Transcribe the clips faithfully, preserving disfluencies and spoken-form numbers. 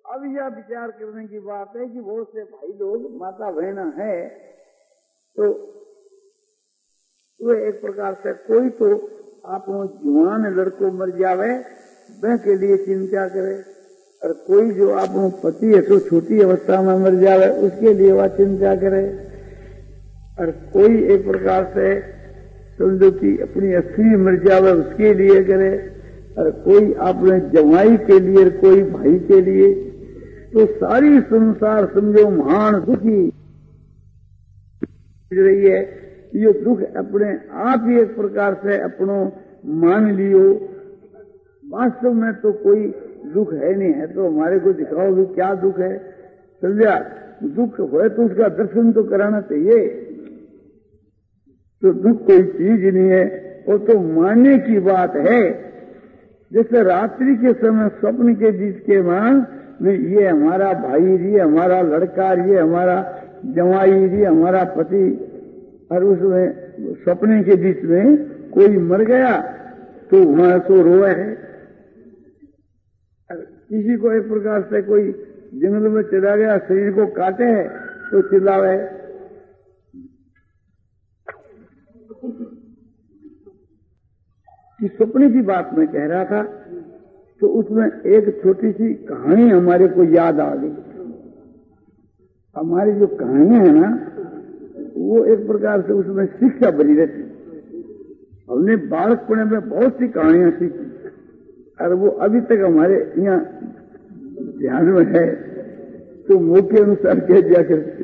अब यह विचार करने की बात है कि बहुत से भाई लोग माता बहना है तो वो एक प्रकार से कोई तो आप जवान लड़को मर जावे वह के लिए चिंता करे, और कोई जो आप पति है तो छोटी अवस्था में मर जावे उसके लिए वह चिंता करे, और कोई एक प्रकार से समझो कि अपनी अस्त्री मर जावे उसके लिए करे, और कोई अपने जवाई के लिए, कोई भाई के लिए। तो सारी संसार समझो महान दुखी रही है। ये दुख अपने आप ही एक प्रकार से अपनो मान लियो, वास्तव में तो कोई दुख है नहीं है। तो हमारे को दिखाओ भी क्या दुख है, समझा? दुख हो तो उसका दर्शन तो कराना चाहिए। तो दुख कोई चीज नहीं है, वो तो मानने की बात है। जैसे रात्रि के समय स्वप्न के बीच के मान में ये हमारा भाई, ये हमारा लड़का, ये हमारा जवाई, ये हमारा पति, और उसमें सपने के बीच में कोई मर गया तो वहां तो रोए है। किसी को एक प्रकार से कोई जंगल में चला गया, शरीर को काटे है तो चिल्लावे। कि सपने की बात मैं कह रहा था तो उसमें एक छोटी सी कहानी हमारे को याद आ गई। हमारी जो कहानियां है ना वो एक प्रकार से उसमें शिक्षा बनी रहती। हमने बालकपने में बहुत सी कहानियां सीखी और वो अभी तक हमारे यहाँ ध्यान में है, तो मौके अनुसार कह दिया करते।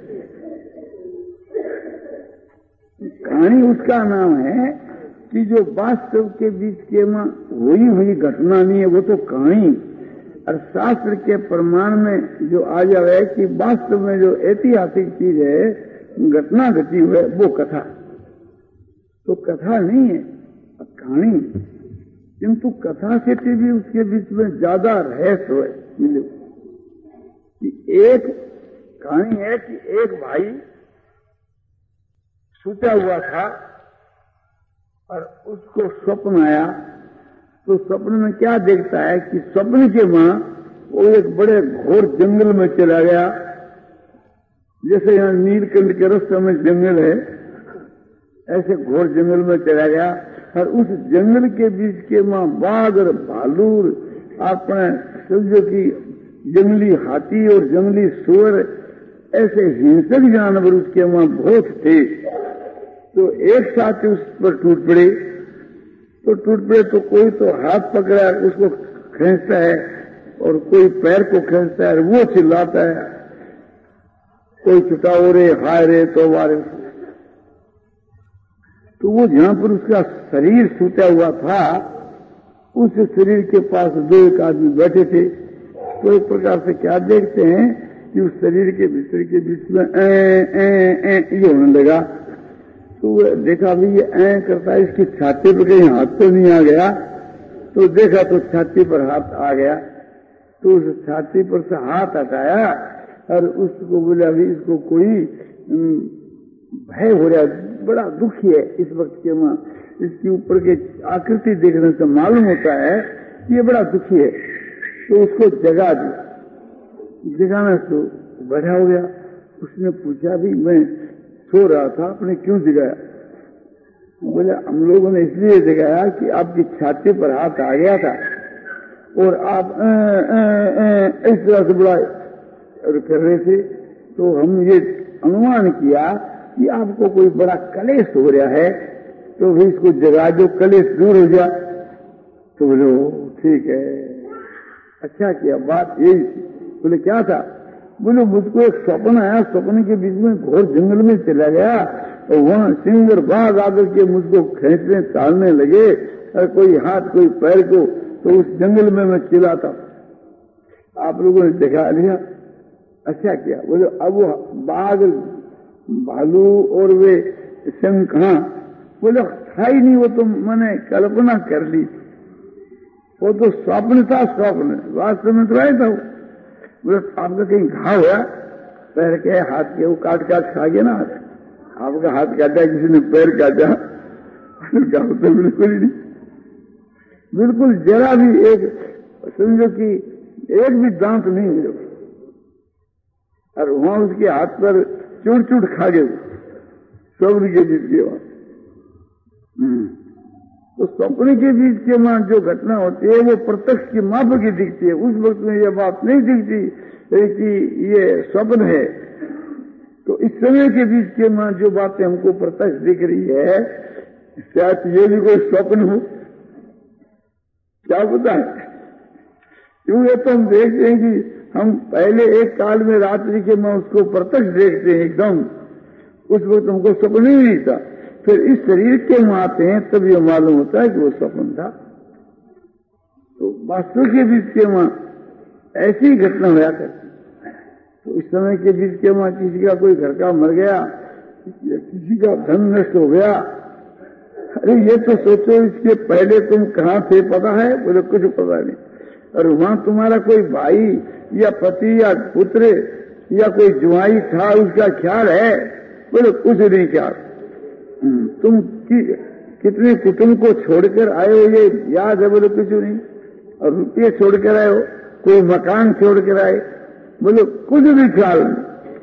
कहानी उसका नाम है कि जो वास्तव के बीच के में हुई हुई घटना नहीं है वो तो कहानी, और शास्त्र के प्रमाण में जो आ जाए कि वास्तव में जो ऐतिहासिक चीज है, घटना घटी हुई है, वो कथा। तो कथा नहीं है, कहानी। किंतु कथा से भी उसके बीच में ज्यादा रहस्य है मिले। कि एक कहानी है कि एक भाई सोचा हुआ था और उसको स्वप्न आया। तो स्वप्न में क्या देखता है कि स्वप्न के मां वो एक बड़े घोर जंगल में चला गया। जैसे यहाँ नीलकंठ के रास्ते में जंगल है, ऐसे घोर जंगल में चला गया, और उस जंगल के बीच के मां बाघ और भालू, अपने समझो कि जंगली हाथी और जंगली सुअर, ऐसे हिंसक जानवर उसके वहां बहुत थे। तो एक साथ उस पर टूट पड़े। तो टूट पड़े तो कोई तो हाथ पकड़ा उसको खींचता है, और कोई पैर को खींचता है और वो चिल्लाता है, कोई छुटाओ रे, हाय रे, तो वारे। तो वो जहां पर उसका शरीर छूटा हुआ था, उस शरीर के पास दो एक आदमी बैठे थे। तो एक प्रकार से क्या देखते हैं कि उस शरीर के भीतर के बीच में ए, ए, ए, ये होने लगा। तो देखा भी ये ऐ करता है, इसकी छाती पर कहीं हाथ तो नहीं आ गया। तो देखा तो छाती पर हाथ आ गया। तो उस छाती पर से हाथ हटाया और उसको बोला भी इसको कोई भय हो रहा है, बड़ा दुखी है इस वक्त के मां। इसके ऊपर के आकृति देखने से मालूम होता है कि ये बड़ा दुखी है। तो उसको जगा दिया। जगाने से बैठा हो गया। उसने पूछा भी मैं सो रहा था, आपने क्यों जगाया? बोले हम लोगों ने इसलिए जगाया कि आपकी छाती पर हाथ आ गया था और आप आ, आ, आ, इस तरह से बड़ा कर रहे थे। तो हम ये अनुमान किया कि आपको कोई बड़ा कलेश हो रहा है, तो भी इसको जगा दो, कलेश दूर हो जाए। तो बोलो ठीक है, अच्छा किया, बात यही थी। बोले क्या था? बोले मुझको एक स्वप्न आया, स्वप्न के बीच में घोर जंगल में चला गया और वहां सिंह और बाघ आकर के मुझको खींचने तालने लगे, और कोई हाथ कोई पैर को। तो उस जंगल में मैं चिल्लाता, आप लोगों ने दिखा लिया, अच्छा किया। बोले अब वो बाघ भालू और वे सिंह कहां? बोले था ही नहीं, वो तो मैंने कल्पना कर ली, वो तो स्वप्न था, स्वप्न वास्तव में तो आया था। बोले आपका कहीं घाव हुआ पैर के हाथ के? वो काट काट खा गया ना, आपका हाथ काटा, किसी ने पैर काटा? घाव तो बिल्कुल ही नहीं, बिल्कुल जरा भी एक समझो कि एक भी दांत नहीं मिले। और वहां उसके हाथ पर चूट चूट खा गए स्वप्न के बीच के वहां। तो स्वप्न के बीच के वहां जो घटना होती है वो प्रत्यक्ष की माप की दिखती है। उस वक्त में यह बात नहीं दिखती कि ये स्वप्न है। तो इस समय के बीच के वहां जो बातें हमको प्रत्यक्ष दिख रही है, शायद ये भी कोई स्वप्न हो, क्या पता है। क्यों ये तो हम देखते हैं कि हम पहले एक काल में रात्रि के में उसको प्रत्यक्ष देखते हैं एकदम, उस वक्त हमको स्वप्न ही नहीं था। फिर इस शरीर के में आते हैं तब ये मालूम होता है कि वो स्वप्न था। तो वास्तव के बीच के में ऐसी घटना होया करती। तो इस समय के बीच के में किसी का कोई घर का मर गया या किसी का धन नष्ट हो गया, अरे ये तो सोचो इसके पहले तुम कहाँ थे पता है? बोले कुछ पता नहीं। और वहां तुम्हारा कोई भाई या पति या पुत्र या कोई जुआई था, उसका ख्याल है? बोले कुछ नहीं ख्याल। तुम कि, कितने कुटुंब को छोड़कर आए हो ये याद है? बोले कुछ नहीं। और रुपये छोड़कर आए हो, कोई मकान छोड़कर आए? बोले कुछ भी ख्याल नहीं।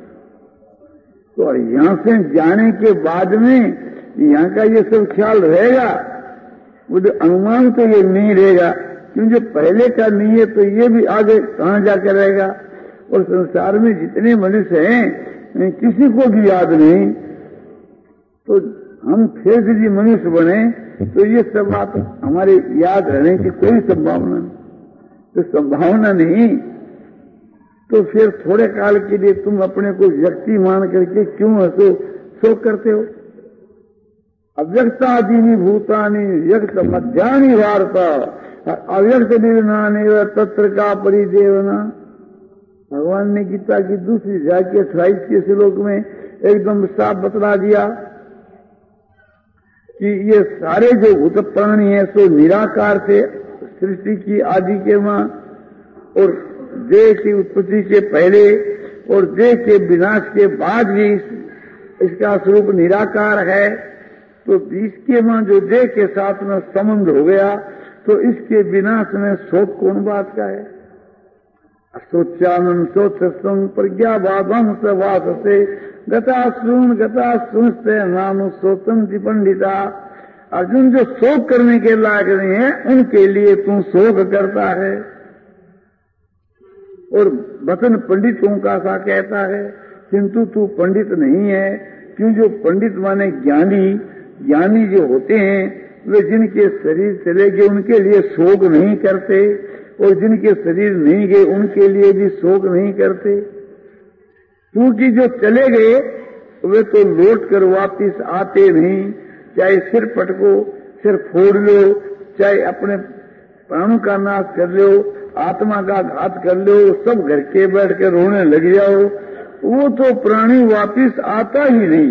तो यहां से जाने के बाद में यहाँ का ये सब ख्याल रहेगा? बोले अनुमान तो ये नहीं रहेगा, क्योंकि पहले का नहीं है तो ये भी आगे कहां जाकर रहेगा। और संसार में जितने मनुष्य हैं किसी को भी याद नहीं, तो हम फिर यदि मनुष्य बने तो ये सब बात हमारे याद रहने की कोई संभावना नहीं। तो संभावना नहीं तो फिर थोड़े काल के लिए तुम अपने को व्यक्ति मान करके क्यों हंसो शोक करते हो? अव्यक्तादीनि भूतानि व्यक्त मध्यानि वार्ता अव्यक्त निर्णाने तत्र का परिदेवना। भगवान ने गीता की दूसरी अध्याय के अट्ठाईस के श्लोक में एकदम साफ बतला दिया कि ये सारे जो भूत प्राणी है सो निराकार थे सृष्टि की आदि के मां, और देह की उत्पत्ति के पहले और देह के विनाश के बाद भी इसका स्वरूप निराकार है। तो बीच के मां जो देह के साथ में संबंध हो गया तो इसके विनाश में शोक कौन बात का है? सोचानंद सोचम प्रज्ञावादम सवास से गताश्रून गताश्रूंस्ते नाम सोतम पंडिता। अर्जुन जो शोक करने के लायक नहीं है उनके लिए तू शोक करता है। और वचन पंडितों का सा कहता है, किंतु तू पंडित नहीं है। क्यों? जो पंडित माने ज्ञानी, ज्ञानी जो होते हैं वे जिनके शरीर चले गए उनके लिए शोक नहीं करते, और जिनके शरीर नहीं गए उनके लिए भी शोक नहीं करते। क्योंकि जो चले गए वे तो लौट कर वापिस आते नहीं। चाहे सिर पटको, सिर फोड़ लो, चाहे अपने प्राणों का नाश कर लो, आत्मा का घात कर लो, सब घर के बैठ कर रोने लग जाओ, वो तो प्राणी वापिस आता ही नहीं।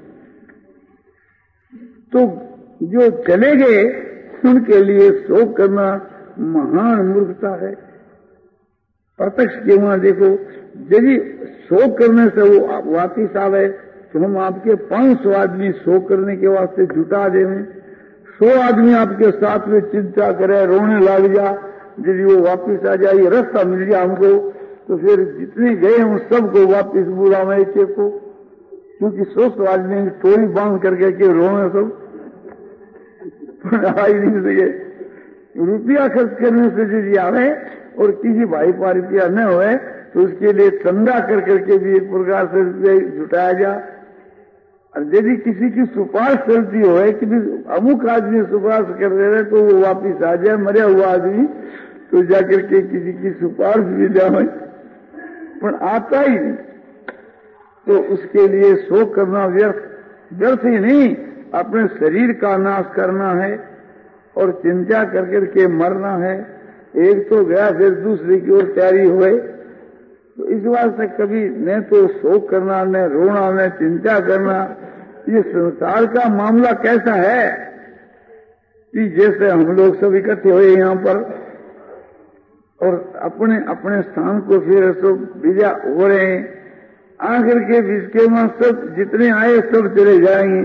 तो जो चले गए उनके लिए शोक करना महान मूर्खता है। प्रत्यक्ष के वहां देखो, यदि शोक करने से वो वापिस आवे तो हम आपके पांच सौ आदमी शोक करने के वास्ते जुटा देवें। सौ आदमी आपके साथ में चिंता करे, रोने लग जा, यदि वो वापिस आ जाए, रास्ता मिल जाए हमको, तो फिर जितने गए उन सबको वापिस बुलावे एक को। क्योंकि सौ सौ आदमी टोली बांध करके के रोने सब आ ही नहीं सके। रुपया खर्च करने से यदि आवे और किसी भाई पारितिया न होए तो उसके लिए चंदा कर करके भी एक प्रकार से रुपया जुटाया जा। और यदि किसी की सुपारिश चलती हो कि अमुक आदमी सुपारिश कर दे रहे तो वो वापिस आ जाए, मरा हुआ आदमी तो जाकर के किसी की सुपारिश भी जाए, पर आता ही नहीं। तो उसके लिए शोक करना व्यर्थ व्यर्थ ही नहीं, अपने शरीर का नाश करना है और चिंता कर करके मरना है। एक तो गया फिर दूसरे की ओर तैयारी हुए। तो इस बात से कभी न तो शोक करना, न रोना, न चिंता करना। ये संसार का मामला कैसा है कि जैसे हम लोग सब इकट्ठे हुए यहाँ पर और अपने अपने स्थान को फिर सब विदा हो रहे हैं, आखिर के जिसके वहां सब जितने आए सब चले जाएंगे।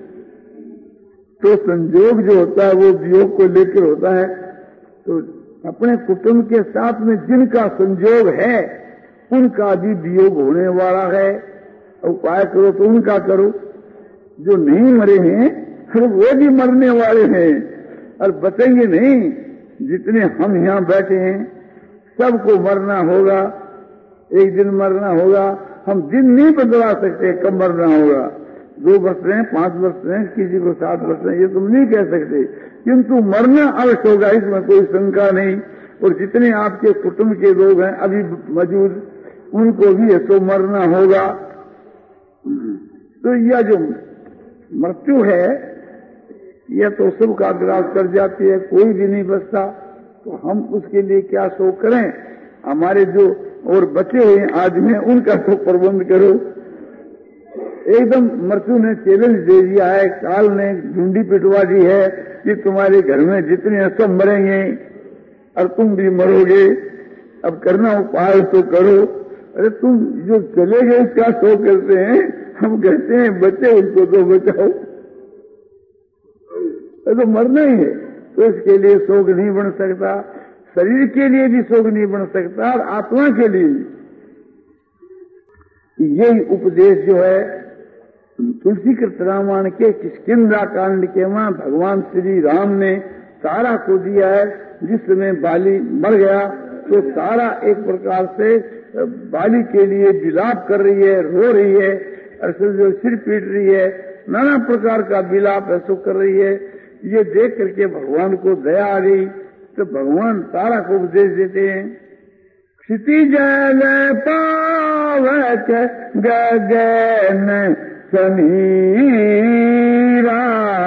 तो संयोग जो होता है वो वियोग को लेकर होता है। तो अपने कुटुंब के साथ में जिनका संयोग है उनका भी वियोग होने वाला है, उपाय करो तो उनका करो। जो नहीं मरे हैं फिर वो भी मरने वाले हैं और बचेंगे नहीं। जितने हम यहाँ बैठे हैं सबको मरना होगा, एक दिन मरना होगा। हम दिन नहीं बदला सकते कब मरना होगा, दो वर्ष रहे, पांच वर्ष रहे, किसी को सात वर्ष रहे, ये तुम नहीं कह सकते, किंतु मरना अवश्य होगा, इसमें कोई शंका नहीं। और जितने आपके कुटुंब के लोग हैं अभी मौजूद, उनको भी ऐसो मरना होगा। तो यह जो मृत्यु है यह तो सबका ग्रास कर जाती है, कोई भी नहीं बचता। तो हम उसके लिए क्या शोक करें? हमारे जो और बचे हुए आदमी हैं उनका तो प्रबंध करो। एकदम मृत्यु ने चैलेंज दे दिया है, काल ने ढूंढी पिटवा दी है कि तुम्हारे घर में जितने हैं सब मरेंगे और तुम भी मरोगे, अब करना उपाय तो करो। अरे तुम जो चले गए क्या शोक करते हैं? हम कहते हैं बच्चे उनको तो बचाओ, तो मरना ही है। तो इसके लिए शोक नहीं बन सकता, शरीर के लिए भी शोक नहीं बन सकता और आत्मा के लिए भी। यही उपदेश जो है तुलसी कृत रामायण के किष्किंधा कांड के वहां भगवान श्री राम ने तारा को दिया है। जिस समय बाली मर गया तो तारा एक प्रकार से बाली के लिए विलाप कर रही है, रो रही है, असल जो सिर पीट रही है, नाना प्रकार का विलाप ऐसो कर रही है। ये देख करके भगवान को दया आ गई तो भगवान तारा को उपदेश देते हैं, क्षितिजल पावक गगन समीरा,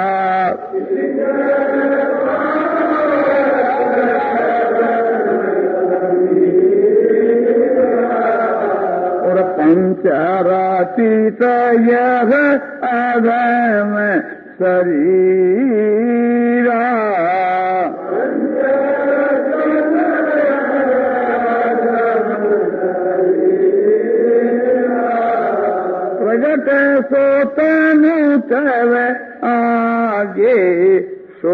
और पंचरातीत यह अधम शरीरा, प्रगट सो तनु तव आगे सो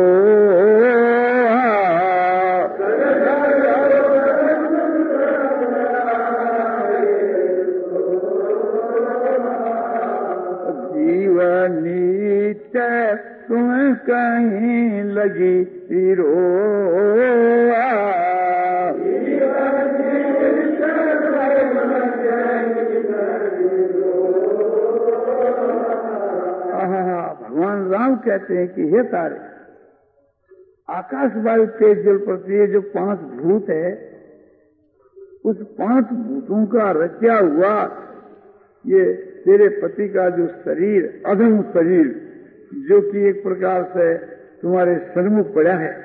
जीवनीत तुम कहीं लगी रो, भगवान राम कहते हैं कि हे तारे, आकाश वायु तेज जल पृथ्वी जो पांच भूत है, उस पांच भूतों का रचा हुआ ये तेरे पति का जो शरीर, अधम शरीर, जो कि एक प्रकार से तुम्हारे सन्मुख पड़ा है,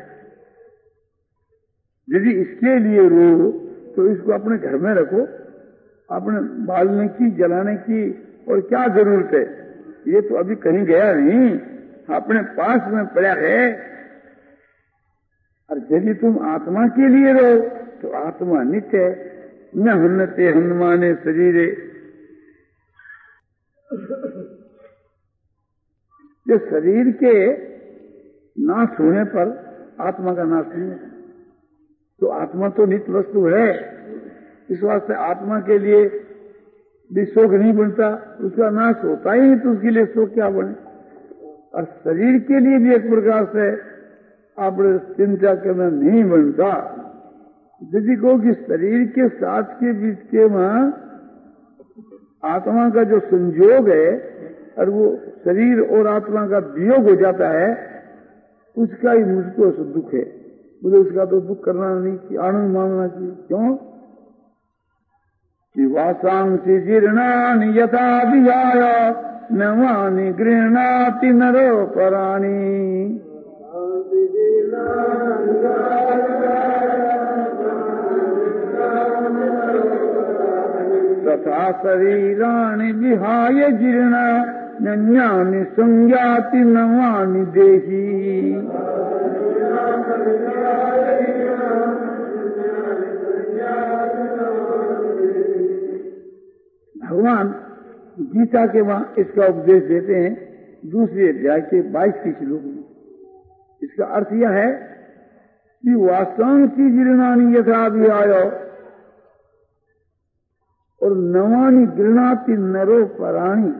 यदि इसके लिए रो तो इसको अपने घर में रखो, अपने बालने की, जलाने की और क्या जरूरत है? ये तो अभी कहीं गया नहीं, अपने पास में पड़ा है। और यदि तुम आत्मा के लिए रहो तो आत्मा नित्य है, न हन्नते हनुमाने शरीरे। जो शरीर के नाश होने पर आत्मा का नाश नहीं है, तो आत्मा तो नित्य वस्तु है। इस वास्ते आत्मा के लिए भी शोक नहीं बनता, उसका नाश होता ही नहीं तो उसके लिए शोक क्या बने। और शरीर के लिए भी एक प्रकार से आप चिंता करना नहीं बनता। यदि को कि शरीर के साथ के बीच के वहां आत्मा का जो संयोग है और वो शरीर और आत्मा का वियोग हो जाता है, उसका ही मुझको दुख है। मुझे उसका तो दुख करना नहीं चाहिए, आनंद मानना चाहिए। क्यों कि वासांसी जीर्णानि यथा विहाय नवानि गृह्णाति नरो पराणि, तथा शरीराणि विहाय जीर्णान्यानि संज्ञाति नवानि देहि। भगवान गीता के वहां इसका उपदेश देते हैं दूसरे अध्याय के बाईस की श्लोक में। इसका अर्थ यह है कि वासांसी जीर्णानि यथा विहाय, और नवानी गृणाति नरो पराणी।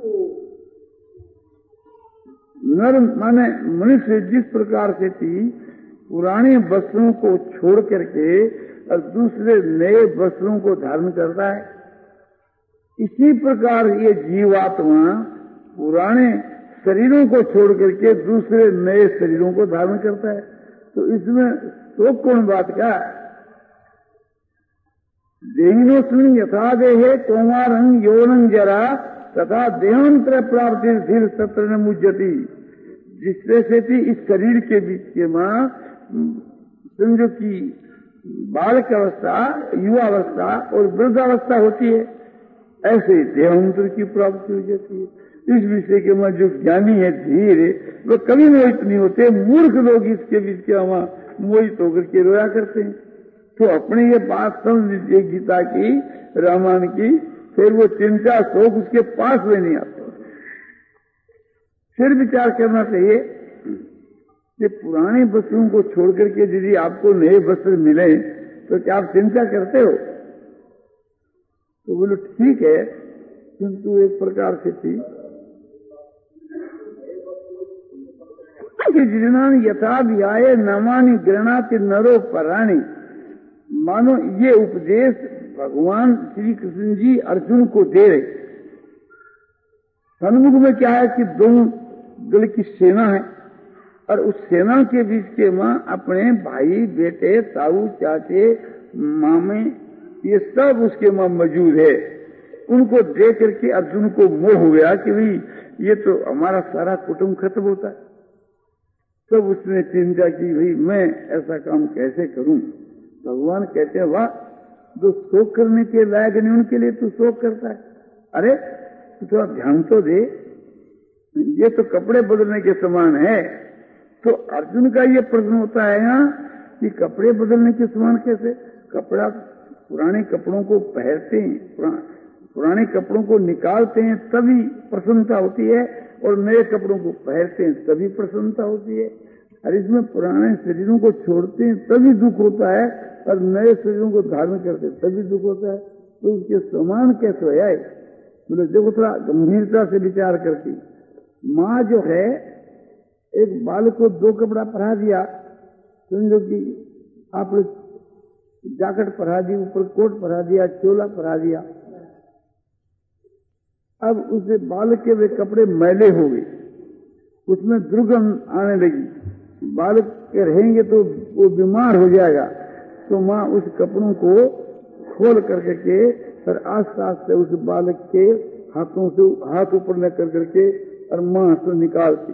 नर माने मनुष्य जिस प्रकार से थी पुराने वस्त्रों को छोड़ करके और दूसरे नए वस्त्रों को धारण करता है, इसी प्रकार ये जीवात्मा पुराने शरीरों को छोड़ करके दूसरे नए शरीरों को धारण करता है। तो इसमें शोक कौन बात का? देहिनोस्मिन् यथा देहे कौमारं यौवनं जरा तथा देहांतर प्राप्ति धीर सत्र न मुज्जति। जिस तरह से थी इस शरीर के बीच के मां समझो कि बालक अवस्था, युवावस्था और वृद्धावस्था होती है, ऐसे देहांतर की प्राप्ति हो जाती है। इस विषय के मां जो ज्ञानी है धीर वो कभी मोहित नहीं होते। मूर्ख लोग इसके बीच के वहां मोहित होकर के रोया करते हैं। तो अपने ये बात समझ लीजिए गीता की, रामायण की, फिर वो चिंता शोक उसके पास में नहीं आते। फिर विचार करना चाहिए कि पुराने वस्त्रों को छोड़ करके यदि आपको नए वस्त्र मिले तो क्या आप चिंता करते हो? तो बोलो ठीक है, किंतु एक प्रकार से थी जिन्ना यथा व्याय नमानि गृणाति नरो पराणी। मानो ये उपदेश भगवान श्री कृष्ण जी अर्जुन को दे रहे। सन्मुख में क्या है कि दोनों दल की सेना है और उस सेना के बीच के मां अपने भाई, बेटे, ताऊ, चाचे, मामे, ये सब उसके मां मौजूद है। उनको देख करके अर्जुन को मोह हो गया कि भाई ये तो हमारा सारा कुटुंब खत्म होता है। तब उसने चिंता की, भाई मैं ऐसा काम कैसे करूं? भगवान कहते हैं वाह, जो शोक करने के लायक नहीं उनके लिए तू शोक करता है। अरे तू थोड़ा ध्यान तो दे, ये तो कपड़े बदलने के समान है। तो अर्जुन का ये प्रश्न होता है यहाँ कि कपड़े बदलने के समान कैसे? कपड़ा पुराने कपड़ों को पहनते हैं, पुरा, पुराने कपड़ों को निकालते हैं तभी प्रसन्नता होती है, और नए कपड़ों को पहनते हैं तभी प्रसन्नता होती है। और इसमें पुराने शरीरों को छोड़ते हैं तभी दुख होता है, और नए शरीरों को धारण करते तभी दुख होता है। तो उसके समान कैसे है? बोले देखो थोड़ा गंभीरता से विचार करती। माँ जो है एक बालक को दो कपड़ा पहना दिया, समझो कि आप जैकेट पहना दी, ऊपर कोट पहना दिया, चोला पहना दिया। अब उसे बालक के वे कपड़े मैले हो गए, उसमें दुर्गंध आने लगी। बालक के रहेंगे तो वो बीमार हो जाएगा। तो माँ उस कपड़ों को खोल करके के और आस्ते आस्ते उस बालक के हाथों से हाथ ऊपर न कर करके और माँ से निकालती।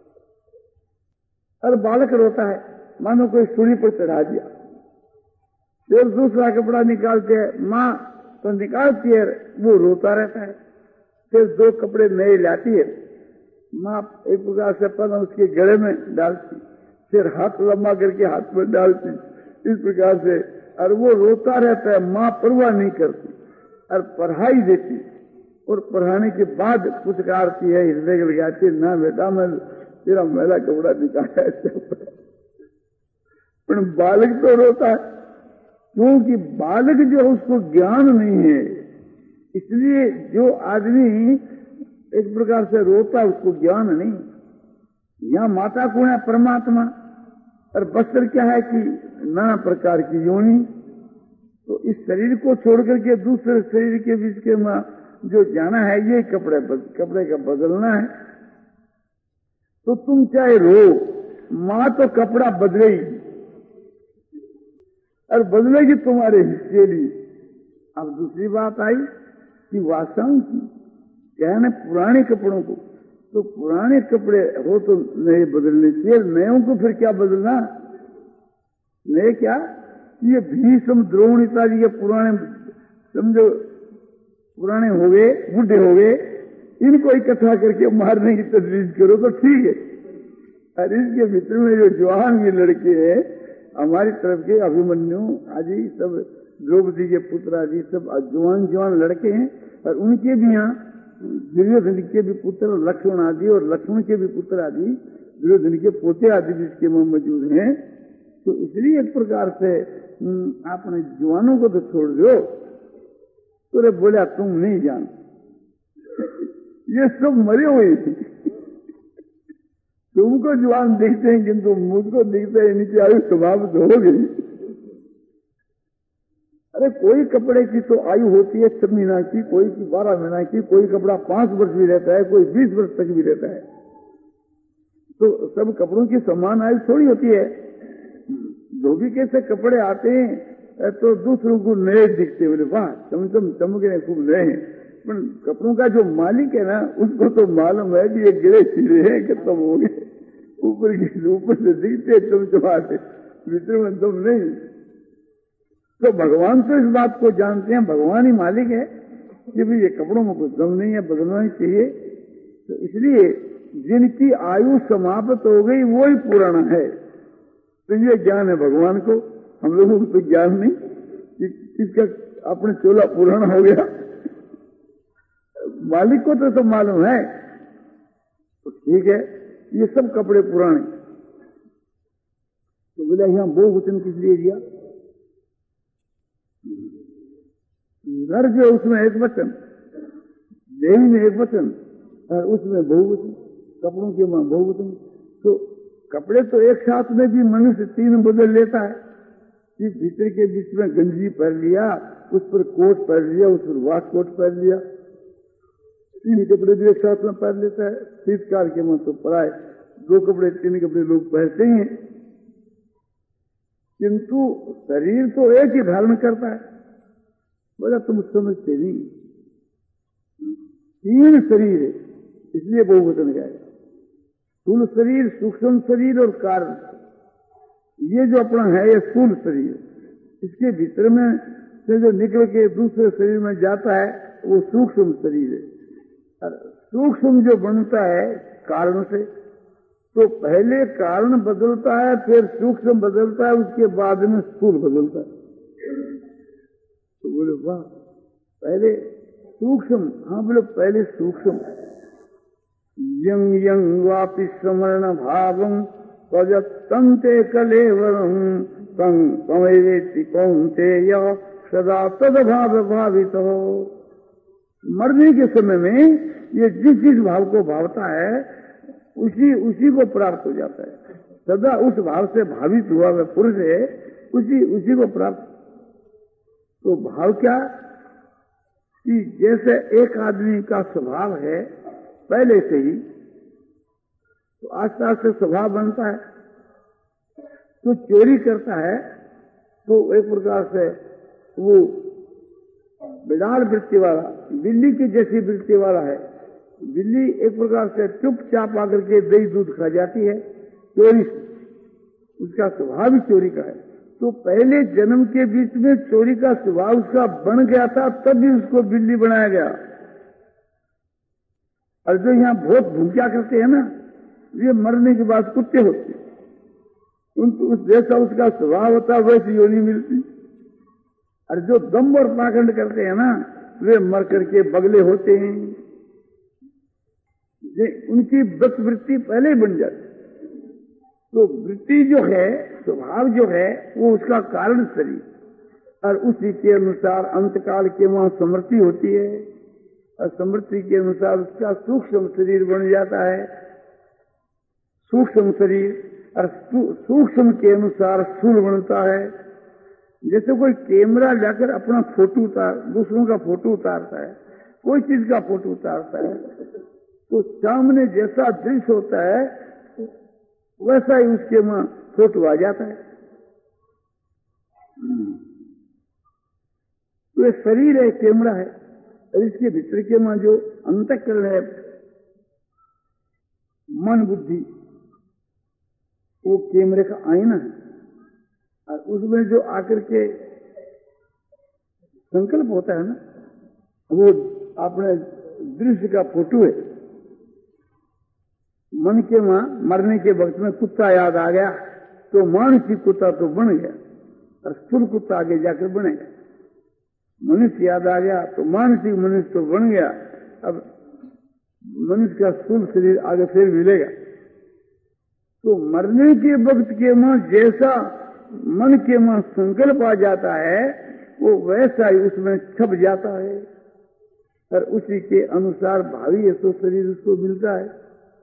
और बालक रोता है, मानो कोई सूली पर चढ़ा दिया। फिर दूसरा कपड़ा निकालते हैं, माँ तो निकालती है, वो रोता रहता है। फिर दो कपड़े नए लाती है, माँ एक प्रकार से पहले उसके गले में डालती, फिर हाथ लंबा करके हाथ में डालती, इस प्रकार से। और वो रोता रहता है, माँ परवाह नहीं करती और पढ़ाई देती। और पढ़ाने के बाद पुचकारती है, हृदय लगाती है, ना बेटा मैं तेरा मैला कपड़ा निकाला है। पर बालक तो रोता है, क्योंकि बालक जो उसको ज्ञान नहीं है। इसलिए जो आदमी एक प्रकार से रोता उसको ज्ञान नहीं। यहाँ माता कौन है? परमात्मा। और वस्त्र क्या है कि नाना प्रकार की योनि। तो इस शरीर को छोड़ करके दूसरे शरीर के बीच के में जो जाना है, ये कपड़े कपड़े का बदलना है। तो तुम चाहे रो, माँ तो कपड़ा बदलेगी और बदलेगी तुम्हारे हिस्से लिए। अब दूसरी बात आई कि वासनाओं की क्या है ना, पुराने कपड़ों को, तो पुराने कपड़े हो तो नए बदलने चाहिए। नयों को फिर क्या बदलना? नए क्या, ये भीष्म द्रोण इत्यादि ये पुराने समझो पुराने हो गए, बुढ़े हो गए, इनको इकट्ठा करके मारने की तजवीज करो तो ठीक है। और इसके मित्र में जो जवान ये लड़के हैं हमारी तरफ के, अभिमन्यु आदि सब, द्रौपदी के पुत्र आदि सब जवान जवान लड़के हैं। और उनके भी यहाँ दुर्योधन के भी पुत्र लक्ष्मण आदि, और लक्ष्मण के भी पुत्र आदि, दुर्योधन के पोते आदि भी इसके में मौजूद हैं। तो इसलिए एक प्रकार से आपने जवानों को तो छोड़ दो, तो रे बोला तुम नहीं जान, ये सब मरे हुए थे। तुमको जवान दिखते हैं किंतु मुझको दिखते हैं नीचे आयु समाप्त हो गई। अरे कोई कपड़े की तो आयु होती है छह महीना की, कोई की बारह महीना की, कोई कपड़ा पांच वर्ष भी रहता है, कोई बीस वर्ष तक भी रहता है। तो सब कपड़ों की समान आयु थोड़ी होती है। धोबी के से कपड़े आते हैं तो दूसरों को नए दिखते, बोले वाह चमचम चमक रहे, खूब नए हैं। पर कपड़ों का जो मालिक है ना, उसको तो मालूम है कि ये गिरे चिरे हैं, खत्म हो गए। ऊपर की ऊपर से दिखते चमचमाते, भीतर में दम नहीं। तो भगवान तो इस बात को जानते हैं, भगवान ही मालिक है कि भाई ये कपड़ों में कुछ दम नहीं है, बदलना ही चाहिए। तो इसलिए जिनकी आयु समाप्त हो गई वो ही पुराना है। तो ये ज्ञान है भगवान को, हम लोगों को तो ज्ञान नहीं कि किसका अपने चोला पुराना हो गया। मालिक को तो सब मालूम है। तो ठीक है, ये सब कपड़े पुराने। तो बोला यहां बहुवचन किस लिए दिया? घर जो उसमें एक वचन, देवी में एक वचन और उसमें बहुवचन, कपड़ों के वहां बहुवचन। तो कपड़े तो एक साथ में भी मनुष्य तीन बदल लेता है कि भीतर के बीच में गंजी पहन लिया, उस पर कोट पहन लिया, उस पर वाट कोट पहन लिया, तीन कपड़े भी एक साथ में पहन लेता है। शीतकाल के मन तो पराए दो कपड़े तीन कपड़े लोग पहनते हैं, किंतु शरीर तो एक ही धारण करता है। बोला तुम समझते नहीं, तीन शरीर है, इसलिए बहुवचन गाएगा। स्थूल शरीर, सूक्ष्म शरीर और कारण। ये जो अपना है ये स्थूल शरीर, इसके भीतर में से जो निकल के दूसरे शरीर में जाता है वो सूक्ष्म शरीर है। सूक्ष्म जो बनता है कारण से, तो पहले कारण बदलता है, फिर सूक्ष्म बदलता है, उसके बाद में स्थूल बदलता है। तो बोले वाह, पहले सूक्ष्म, हाँ बोले पहले सूक्ष्म। यंग यंग वापि स्मरण भावं तजत्तंते कलेवरं तं तमेवेति कौन्तेय सदा तद्भाव भावित हो। मरने के समय में ये जिस जिस भाव को भावता है उसी उसी को प्राप्त हो जाता है। सदा उस भाव से भावित हुआ वह पुरुष है, उसी उसी को प्राप्त। तो भाव क्या कि जैसे एक आदमी का स्वभाव है पहले से ही, तो आस्ते आस्ते स्वभाव बनता है। तो चोरी करता है तो एक प्रकार से वो बिलाल वृत्ति वाला, बिल्ली की जैसी वृत्ति वाला है। बिल्ली एक प्रकार से चुपचाप आकर के दही दूध खा जाती है चोरी से, उसका स्वभाव ही चोरी का है। तो पहले जन्म के बीच में चोरी का स्वभाव उसका बन गया था, तभी उसको बिल्ली बनाया गया। और जो यहाँ बहुत भूखा करते हैं ना, ये मरने के बाद कुत्ते होते हैं, उनको उस जैसा उसका स्वभाव होता है वैसी योनि मिलती। और जो दम्भ और पाखंड करते हैं ना, वे मर करके बगले होते हैं। उनकी बस वृत्ति पहले ही बन जाती। तो वृत्ति जो है, स्वभाव जो है, वो उसका कारण शरीर, और उसी के अनुसार अंतकाल के वहां समृद्धि होती है, और समृद्धि के अनुसार उसका सूक्ष्म शरीर बन जाता है। सूक्ष्म शरीर और सूक्ष्म के अनुसार स्थूल बनता है। जैसे कोई कैमरा लेकर अपना फोटो उतार, दूसरों का फोटो उतारता है, कोई चीज का फोटो उतारता है, तो सामने जैसा दृश्य होता है वैसा ही उसके वहां फोटो आ जाता है। तो ये शरीर है, कैमरा है, और इसके भीतर के वहां जो अंतःकरण है, मन बुद्धि, वो कैमरे का आईना है। और उसमें जो आकर के संकल्प होता है ना, वो अपने दृश्य का फोटो है। मन के वहां मरने के वक्त में कुत्ता याद आ गया तो मानसिक कुत्ता तो बन गया, और स्थूल कुत्ता आगे जाकर बनेगा। मनुष्य याद आ गया तो मानसिक मनुष्य तो बन गया, अब मनुष्य का स्थूल शरीर आगे फिर मिलेगा। तो मरने के वक्त के वहां जैसा मन के वहां संकल्प आ जाता है, वो वैसा ही उसमें छप जाता है और उसी के अनुसार भावी है तो शरीर उसको मिलता है।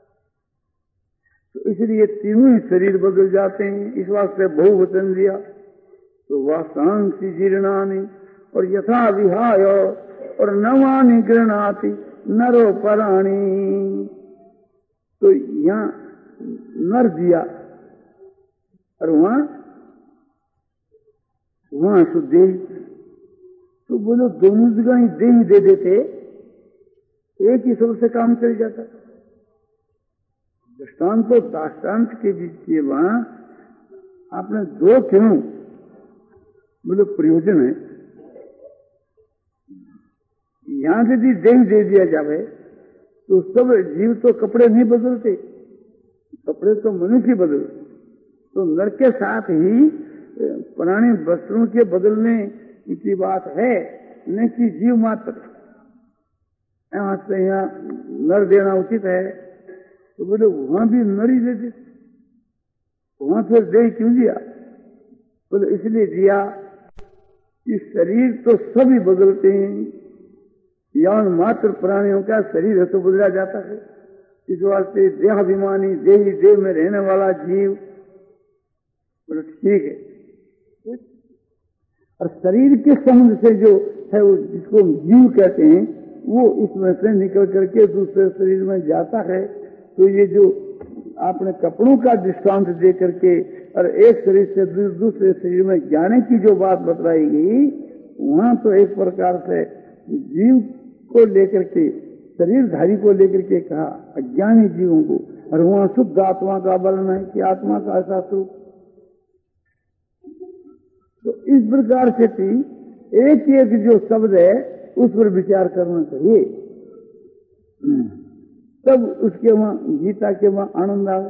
तो इसलिए तीनों ही शरीर बदल जाते हैं। इस वास्ते बहुवचन दिया तो वासांसी जीर्णानि और यथा विहाय और नवानि गृह्णाति नरो पराणी। तो यहाँ नर दिया और वहां वहां तो देह। तो बोलो दोनों जगह ही देह दे देते, एक ही सबसे काम चल जाता। दृष्टांत तो दाष्टान्त के बीच ये वहां आपने दो क्यों बोले प्रयोजन है। यहां यदि देह दे दिया जाए तो सब जीव तो कपड़े नहीं बदलते, कपड़े तो मनुष्य बदलते। तो नर के साथ ही पुराने वस्त्रों के बदलने की बात है, न कि जीव मात्र। यहां से यहाँ नर देना उचित है तो बोले वहां भी नर ही दे दे, वहां फिर देह क्यों दिया? बोले इसलिए दिया कि शरीर तो सभी बदलते हैं, यौन मात्र प्राणियों का शरीर है तो बदला जाता है। इस वास्ते देहाभिमानी देही देह में रहने वाला जीव बोले ठीक है। और शरीर के संबंध से जो है वो जिसको जीव कहते हैं वो इसमें से निकल करके दूसरे शरीर में जाता है। तो ये जो आपने कपड़ों का दृष्टांत दे करके और एक शरीर से दूसरे शरीर में जाने की जो बात बतलाई गई, वहां तो एक प्रकार से जीव को लेकर के शरीरधारी को लेकर के कहा अज्ञानी जीवों को, और वहां शुद्ध आत्मा का वर्णन है कि आत्मा का ऐसा स्वरूप। तो इस प्रकार से भी एक एक जो शब्द है उस पर विचार करना चाहिए, तब उसके वहां गीता के वहां आनंद आए।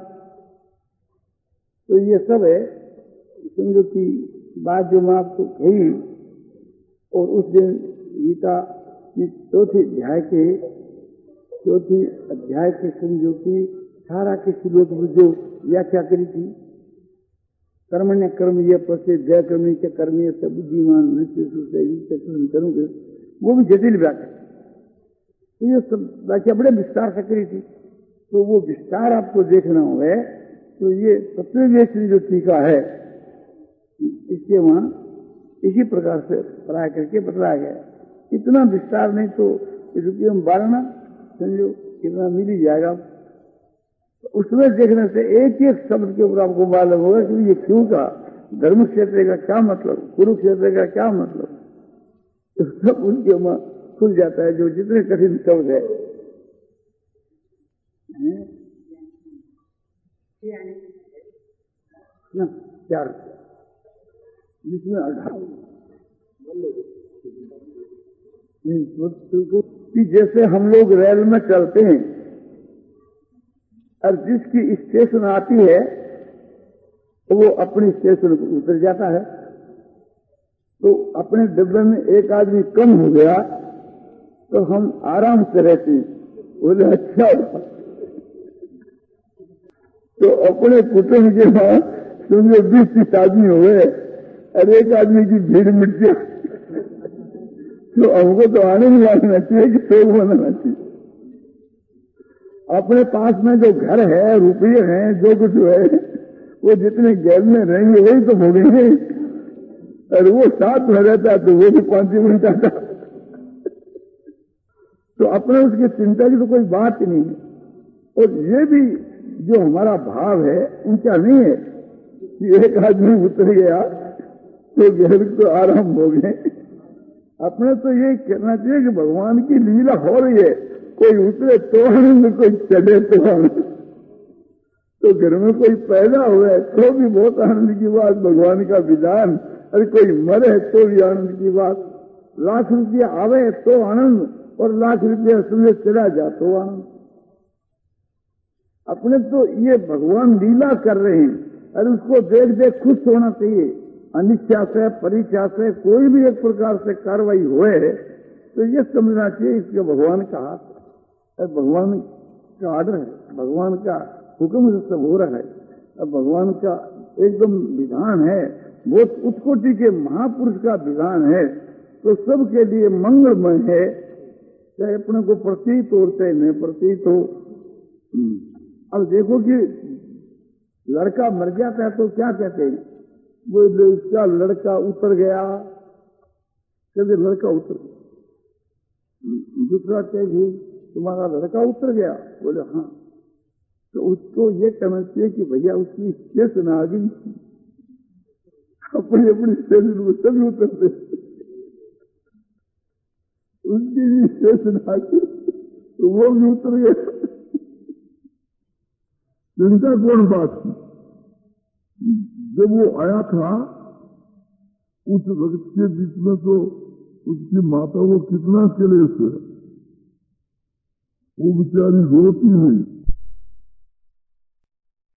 तो ये सब है समझो की बात जो मैं आपको कही। और उस दिन गीता की चौथी अध्याय के चौथी अध्याय के समझो की सारा के श्लोक में जो व्याख्या करी थी, कर्मण्य कर्म ये पसे जय कर्मी के कर्मी सब बुद्धिमान नृत्य करूंगे, वो भी जटिल व्याख्या। तो ये सब व्याख्या बड़े विस्तार से करी थी। तो वो विस्तार आपको देखना होगा। तो ये सप्तवेदी जो टीका है इसके वहां इसी प्रकार से पढ़ाया करके बतलाया गया। इतना विस्तार नहीं तो रुपये में बारना समझो कितना मिल ही जाएगा। उसमें देखने से एक एक शब्द के ऊपर आपको मालूम होगा कि ये क्यों का, धर्म क्षेत्र का क्या मतलब, कुरुक्षेत्र का क्या मतलब, तो सब उनके वहां खुल जाता है जो जितने कठिन शब्द है। ना चार जिसमें अठारह कि जैसे हम लोग रेल में चलते हैं और जिसकी स्टेशन आती है वो अपनी स्टेशन पर उतर जाता है। तो अपने डब्बे में एक आदमी कम हो गया तो हम आराम से रहते हैं, बोले अच्छा। तो अपने कुटुंब के वहां समझो बीस तीस आदमी हो गए और एक आदमी की भीड़ मिट जाए तो हमको तो आनंद मानना चाहिए कि शोक मनाना चाहिए। अपने पास में जो घर है, रुपये हैं, जो कुछ है, वो जितने गैर में रहेंगे वही तो भोगेंगे। और वो साथ में रहता तो वो भी पांच मिनट आता। तो अपने उसकी चिंता की तो कोई बात ही नहीं है। और ये भी जो हमारा भाव है ऊंचा नहीं है कि एक आदमी उतर गया तो गैर तो आराम हो गए। अपने तो ये कहना चाहिए कि भगवान की लीला हो रही है, कोई उतरे तो आनंद, कोई चढ़े तो आनंद। तो घर में कोई पैदा हुआ तो भी बहुत आनंद की बात, भगवान का विधान। अरे कोई मरे तो भी आनंद की बात। लाख रुपया आवे तो आनंद, और लाख रुपया सुबह चला जा तो आनंद। अपने तो ये भगवान लीला कर रहे हैं और उसको देख देख खुश होना चाहिए। अनिच्छा से परीक्षा से कोई भी एक प्रकार से कार्रवाई होए तो ये समझना चाहिए इसके भगवान का हाथ है, भगवान का आर्डर है, भगवान का हुक्म से सब हो रहा है। अब भगवान का एकदम विधान है बहुत उत्कोटि के महापुरुष का विधान है तो सबके लिए मंगलमय है, चाहे अपने को प्रतीत हो चाहे न प्रतीत हो। अब देखो कि लड़का मर जाता है तो क्या कहते हैं, बोले उसका लड़का उतर गया, कहते लड़का उतर गया। दूसरा कहे तुम्हारा लड़का उतर गया, बोले हाँ, तो उसको ये कहना चाहिए कि भैया उसकी स्टेशन आ गई, अपनी अपनी स्टेशन में सभी उतरते, उनकी भी स्टेशन आ गई तो वो भी उतर गया। चिंता कौन बात थी, जब वो आया था उस वक्त के बीच में तो उसकी माता वो कितना क्लेश है, वो बेचारी रोती हुई